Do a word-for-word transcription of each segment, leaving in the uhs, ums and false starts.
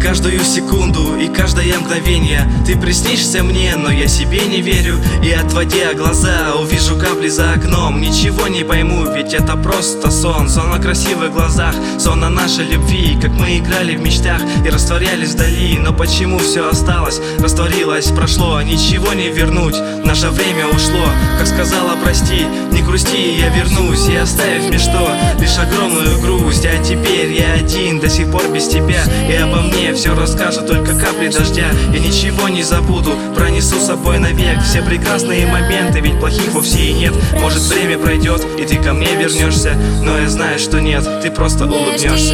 каждую секунду и каждое мгновение. Ты приснишься мне, но я себе не верю. И отводя глаза, увижу капли за окном. Ничего не пойму, ведь это просто сон. Сон о красивых глазах, сон о нашей любви. Как мы играли в мечтах и растворялись вдали. Но почему все осталось, растворилось, прошло? Ничего не вернуть, наше время ушло. Как сказала, прости, не грусти, я вернусь. И оставив мне что? Лишь огромную грусть. А теперь я один, до сих пор без тебя. И обо мне все расскажут только капли дождя. Я ничего не забуду, пронесу с собой навек все прекрасные моменты, ведь плохих вовсе и нет. Может, время пройдет, и ты ко мне вернешься, но я знаю, что нет, ты просто улыбнешься.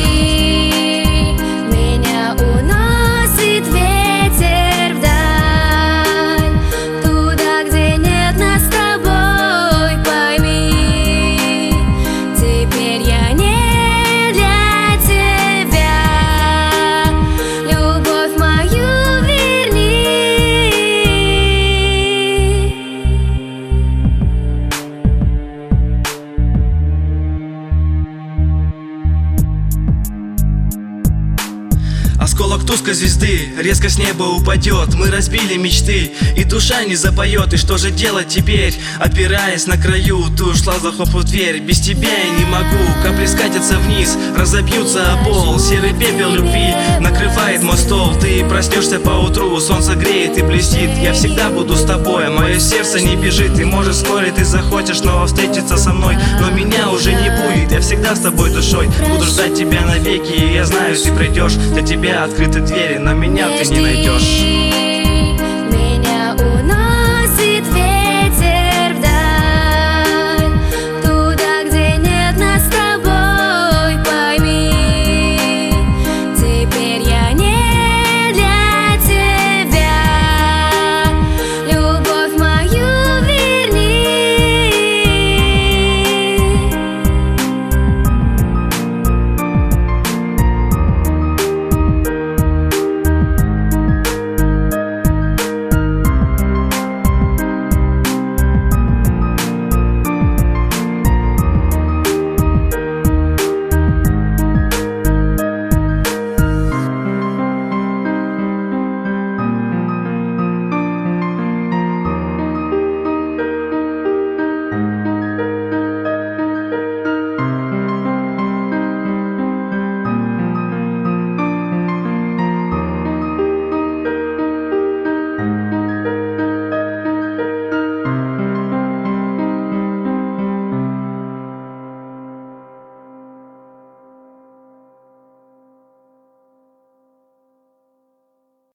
Осколок тусклой звезды резко с неба упадет. Мы разбили мечты, и душа не запоет. И что же делать теперь? Опираясь на краю, ты ушла, захлопнув дверь. Без тебя я не могу, капли скатятся вниз, разобьются о пол. Серый пепел любви накрывает мой стол. Ты проснешься поутру, солнце греет и блестит. Я всегда буду с тобой, мое сердце не бежит. И может вскоре ты захочешь снова встретиться со мной, но меня уже не будет, я всегда с тобой душой. Буду ждать тебя навеки, и я знаю, ты придешь. Для тебя открыты двери, но меня ты не найдешь.